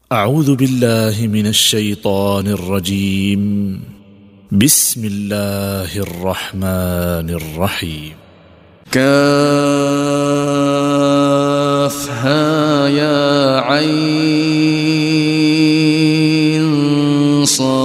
أعوذ بالله من الشيطان الرجيم. بسم الله الرحمن الرحيم. كافها يا عين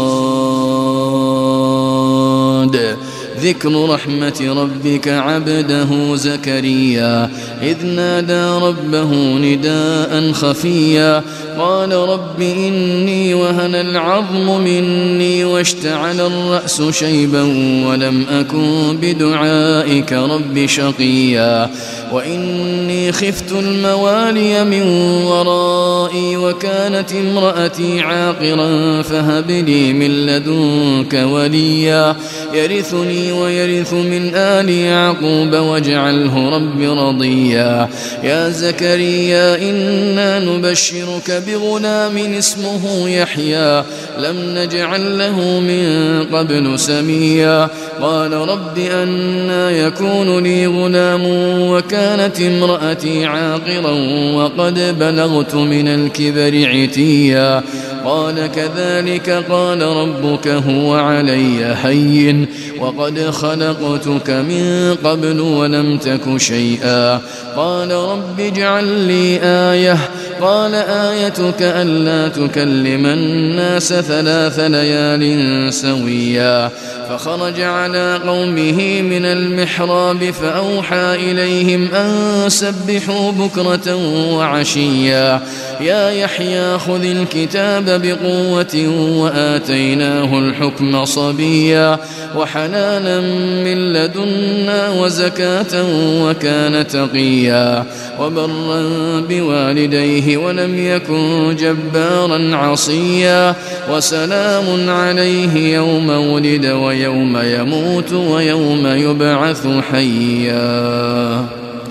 صاد. ذكر رحمة ربك عبده زكريا إذ نادى ربه نداء خفيا قال رب إني وهن العظم مني واشتعل الرأس شيبا ولم أكن بدعائك رب شقيا وإني خفت الموالي من ورائي وكانت امرأتي عاقرا فهب لي من لدنك وليا يرثني ويرث من آل يعقوب واجعله رب رضيا. يا زكريا إنا نبشرك بغلام اسمه يحيى لم نجعل له من قبل سميا قال رب أنى يكون لي غلام وكانت امرأتي عاقرا وقد بلغت من الكبر عتيا قال كذلك قال ربك هو علي هين وقد خلقتك من قبل ولم تك شيئا قال رب اجعل لي آية قال آيتك ألا تكلم الناس 3 ليال سويا فخرج على قومه من المحراب فأوحى إليهم أن سبحوا بكرة وعشيا يا يحيى خذ الكتاب بقوة وآتيناه الحكم صبيا وحنانا من لدنا وزكاة وكان تقيا وبرا بوالديه ولم يكن جبارا عصيا وسلام عليه يوم ولد ويوم يموت ويوم يبعث حيا.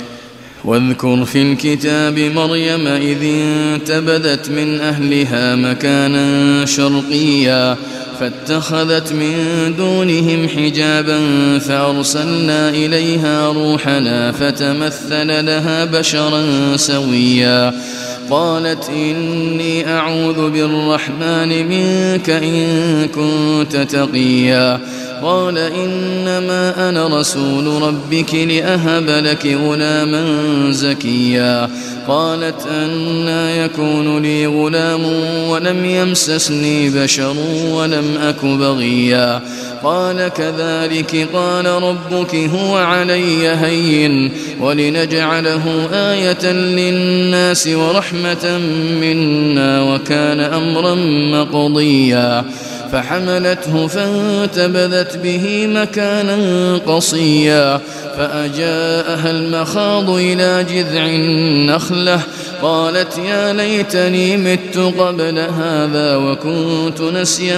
واذكر في الكتاب مريم إذ انتبذت من أهلها مكانا شرقيا فاتخذت من دونهم حجابا فأرسلنا إليها روحنا فتمثل لها بشرا سويا قالت إني أعوذ بالرحمن منك إن كنت تقيا قال إنما أنا رسول ربك لأهب لك غلاما زكيا قالت أنى يكون لي غلام ولم يمسسني بشر ولم أك بغيا قال كذلك قال ربك هو علي هين ولنجعله آية للناس ورحمة منا وكان أمرا مقضيا فحملته فانتبذت به مكانا قصيا فأجاءها المخاض إلى جذع النخلة قالت يا ليتني مت قبل هذا وكنت نسيا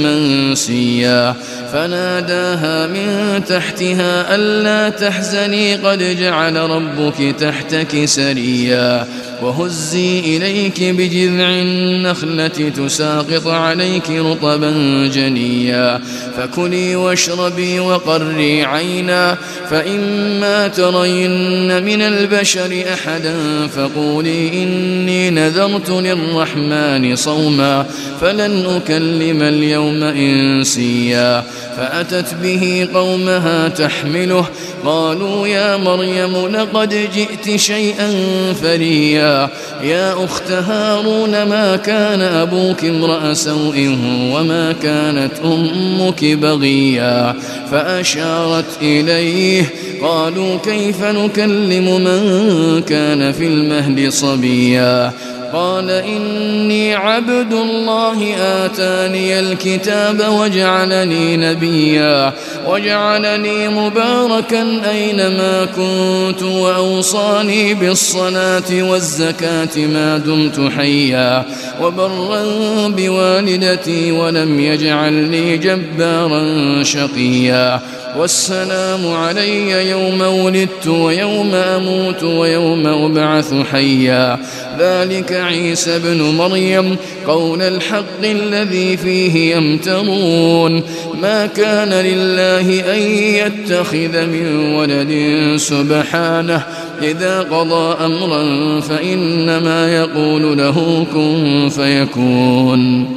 منسيا فناداها من تحتها ألا تحزني قد جعل ربك تحتك سريا وهزي إليك بجذع النخلة تساقط عليك رطبا جنيا فكلي واشربي وقري عينا فإما ترين من البشر أحدا فقولي إني نذرت للرحمن صوما فلن أكلم اليوم إنسيا فأتت به قومها تحمله قالوا يا مريم لقد جئت شيئا فريا يا أخت هارون ما كان أبوك امرأ سوء وما كانت أمك بغيا فأشارت إليه قالوا كيف نكلم من كان في المهد صبيا قال إني عبد الله آتاني الكتاب وجعلني نبيا وجعلني مباركا أينما كنت وأوصاني بالصلاة والزكاة ما دمت حيا وبرا بوالدتي ولم يجعلني جبارا شقيا والسلام علي يوم ولدت ويوم أموت ويوم أبعث حيا ذلك عيسى بن مريم قول الحق الذي فيه يمترون ما كان لله أن يتخذ من ولد سبحانه إذا قضى أمرا فإنما يقول له كن فيكون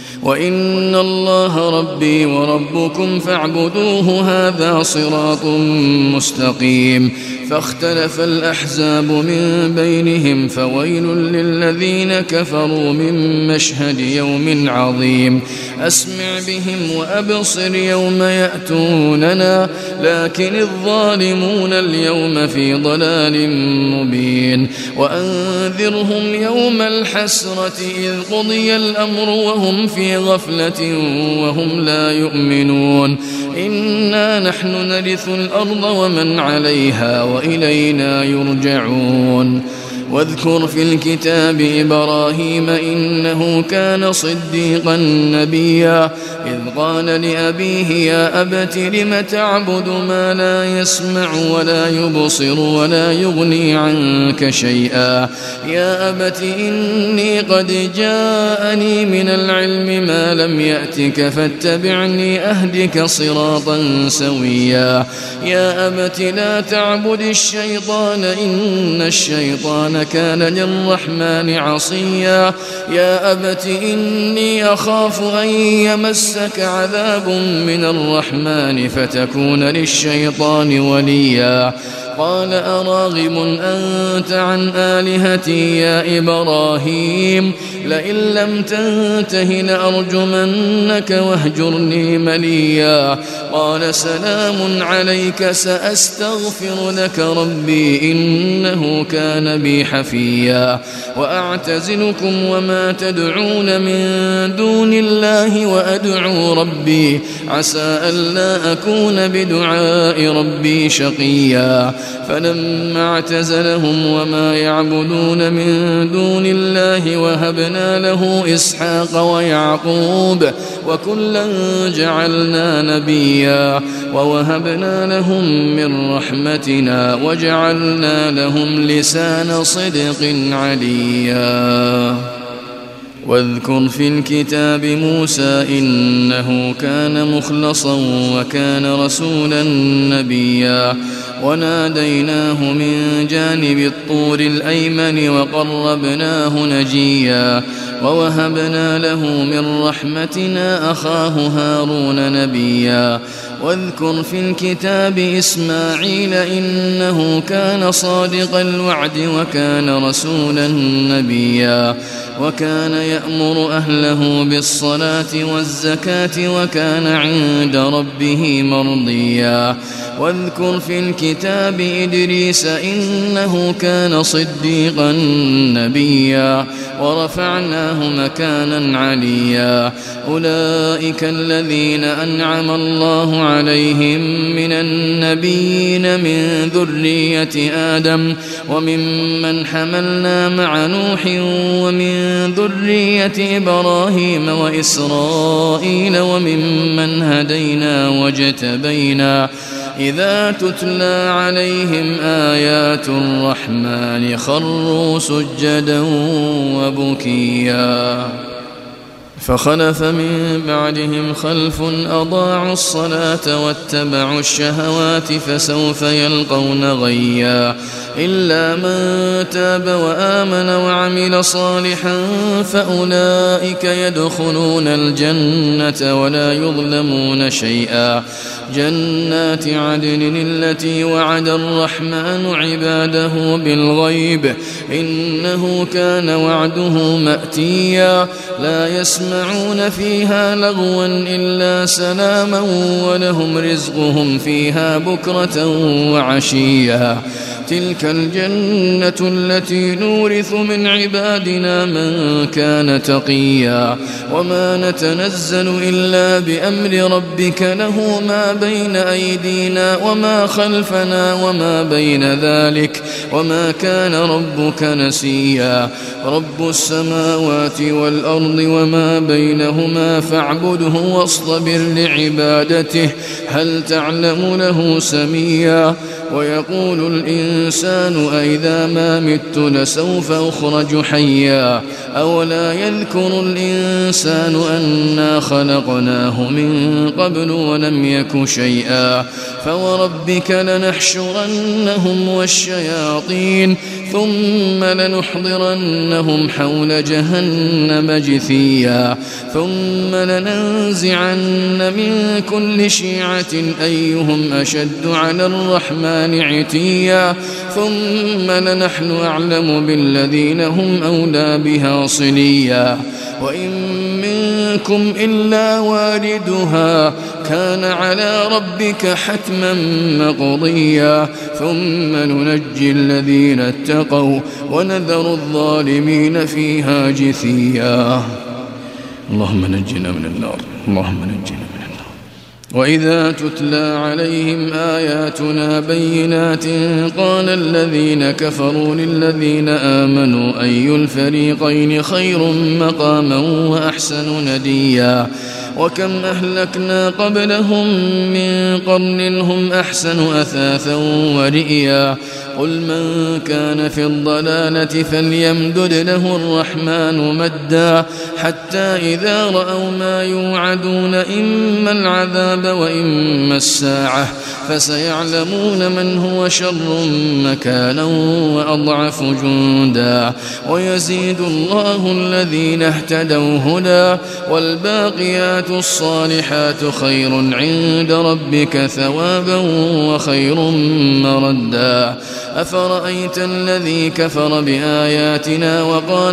وإن الله ربي وربكم فاعبدوه هذا صراط مستقيم فاختلف الأحزاب من بينهم فويل للذين كفروا من مشهد يوم عظيم أسمع بهم وأبصر يوم يأتوننا لكن الظالمون اليوم في ضلال مبين وأنذرهم يوم الحسرة إذ قضي الأمر وهم في غفلة وهم لا يؤمنون إنا نحن نرث الأرض ومن عليها وإلينا يرجعون واذكر في الكتاب إبراهيم إنه كان صديقا نبيا إذ قال لأبيه يا أبت لم تعبد ما لا يسمع ولا يبصر ولا يغني عنك شيئا يا أبت إني قد جاءني من العلم ما لم يأتك فاتبعني أهدك صراطا سويا يا أبت لا تعبد الشيطان إن الشيطان كان للرحمن عصيا يا أبت إني أخاف أن يمسك عذاب من الرحمن فتكون للشيطان وليا قال أراغب أنت عن آلهتي يا إبراهيم لئن لم تنته لأرجمنك واهجرني مليا قال سلام عليك سأستغفر لك ربي إنه كان بي حفيا وأعتزلكم وما تدعون من دون الله وأدعو ربي عسى ألا أكون بدعاء ربي شقيا فلما اعتزلهم وما يعبدون من دون الله وهبنا له إسحاق ويعقوب وكلا جعلنا نبيا ووهبنا لهم من رحمتنا وجعلنا لهم لسان صدق عليا واذكر في الكتاب موسى إنه كان مخلصا وكان رسولا نبيا وناديناه من جانب الطور الأيمن وقربناه نجيا ووهبنا له من رحمتنا أخاه هارون نبيا واذكر في الكتاب إسماعيل إنه كان صادق الوعد وكان رسولا نبيا وكان يأمر أهله بالصلاة والزكاة وكان عند ربه مرضيا واذكر في الكتاب إدريس إنه كان صديقا نبيا ورفعناه مكانا عليا أولئك الذين أنعم الله عليهم من النبيين من ذرية آدم وممن حملنا مع نوح ومن ذرية إبراهيم وإسرائيل وممن هدينا واجتبينا إذا تتلى عليهم آيات الرحمن خروا سجدا وبكيا فخلف من بعدهم خلف أضاعوا الصلاة واتبعوا الشهوات فسوف يلقون غيا إلا من تاب وآمن وعمل صالحا فأولئك يدخلون الجنة ولا يظلمون شيئا جنات عدن التي وعد الرحمن عباده بالغيب إنه كان وعده مأتيا لا يسمعون فيها لغوا إلا سلاما ولهم رزقهم فيها بكرة وعشيا تلك الجنة التي نورث من عبادنا من كان تقيا وما نتنزل إلا بأمر ربك له ما بين أيدينا وما خلفنا وما بين ذلك وما كان ربك نسيا رب السماوات والأرض وما بينهما فاعبده واصطبر لعبادته هل تعلم له سميا ويقول الإنسان أئذا ما مت لسوف أخرج حيا أولا يذكر الإنسان أنا خلقناه من قبل ولم يك شيئا فوربك لنحشرنهم والشياطين ثم لنحضرنهم حول جهنم جثيا ثم لننزعن من كل شيعة أيهم أشد على الرحمن عتيا ثم لنحن أعلم بالذين هم أولى بها صليا وإن منكم إلا واردها كان على ربك حتما مقضيا ثم ننجي الذين اتقوا ونذر الظالمين فيها جثيا اللهم نجنا من النار اللهم نجنا من النار وإذا تتلى عليهم آياتنا بينات قال الذين كفروا للذين آمنوا أي الفريقين خير مقاما وأحسن نديا وكم أهلكنا قبلهم من قرن هم أحسن أثاثا ورئيا قل من كان في الضلالة فليمدد له الرحمن مدا حتى إذا رأوا ما يوعدون إما العذاب وإما الساعة فسيعلمون من هو شر مكانا وأضعف جندا ويزيد الله الذين اهتدوا هدى والباقيات الصالحات خير عند ربك ثوابا وخير مردا أفرأيت الذي كفر بآياتنا وقال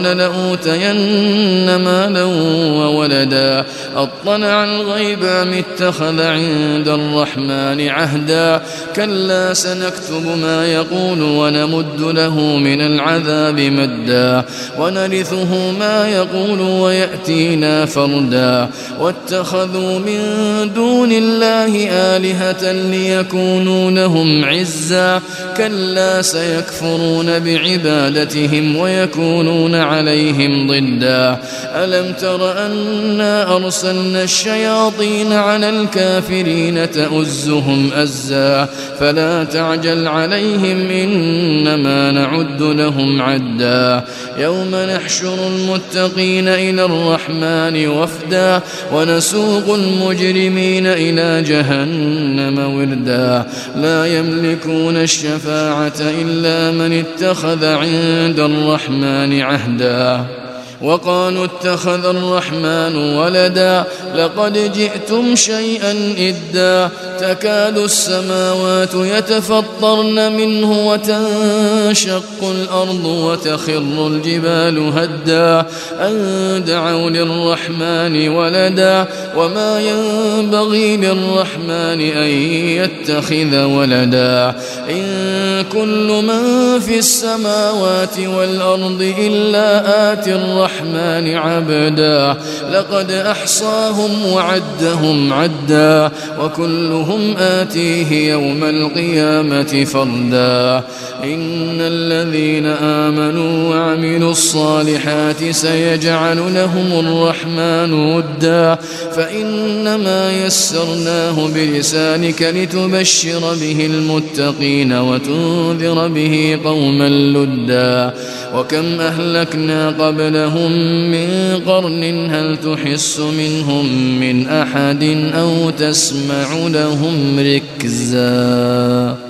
لأوتين مالا وولدا أطلع الغيب أم اتخذ عند الرحمن عهدا كلا سنكتب ما يقول ونمد له من العذاب مدا ونرثه ما يقول ويأتينا فردا واتخذوا من دون الله آلهة ليكونوا لهم عزا كلا سيكفرون بعبادتهم ويكونون عليهم ضدا ألم تر أنا أرسلنا الشياطين على الكافرين تؤزهم أزا فلا تعجل عليهم إنما نعد لهم عدا يوم نحشر المتقين إلى الرحمن وفدا ونسوق المجرمين إلى جهنم وردا لا يملكون الشفاعة إلا من اتخذ عند الرحمن عهدا وقالوا اتخذ الرحمن ولدا لقد جئتم شيئا إدا تكاد السماوات يتفطرن منه وتنشق الأرض وتخر الجبال هدا أن دعوا للرحمن ولدا وما ينبغي للرحمن أن يتخذ ولدا إن كل من في السماوات والأرض إلا آتي الرحمن عبدا لقد أحصاهم وعدهم عدا وكلهم آتيه يوم القيامة فردا إن الذين آمنوا وعملوا الصالحات سيجعل لهم الرحمن ودا فإنما يسرناه بلسانك لتبشر به المتقين وتنذر به قوما لدا وكم أهلكنا قبلهم من قرن هل تحس منهم من أحد أو تسمع لهم ركزا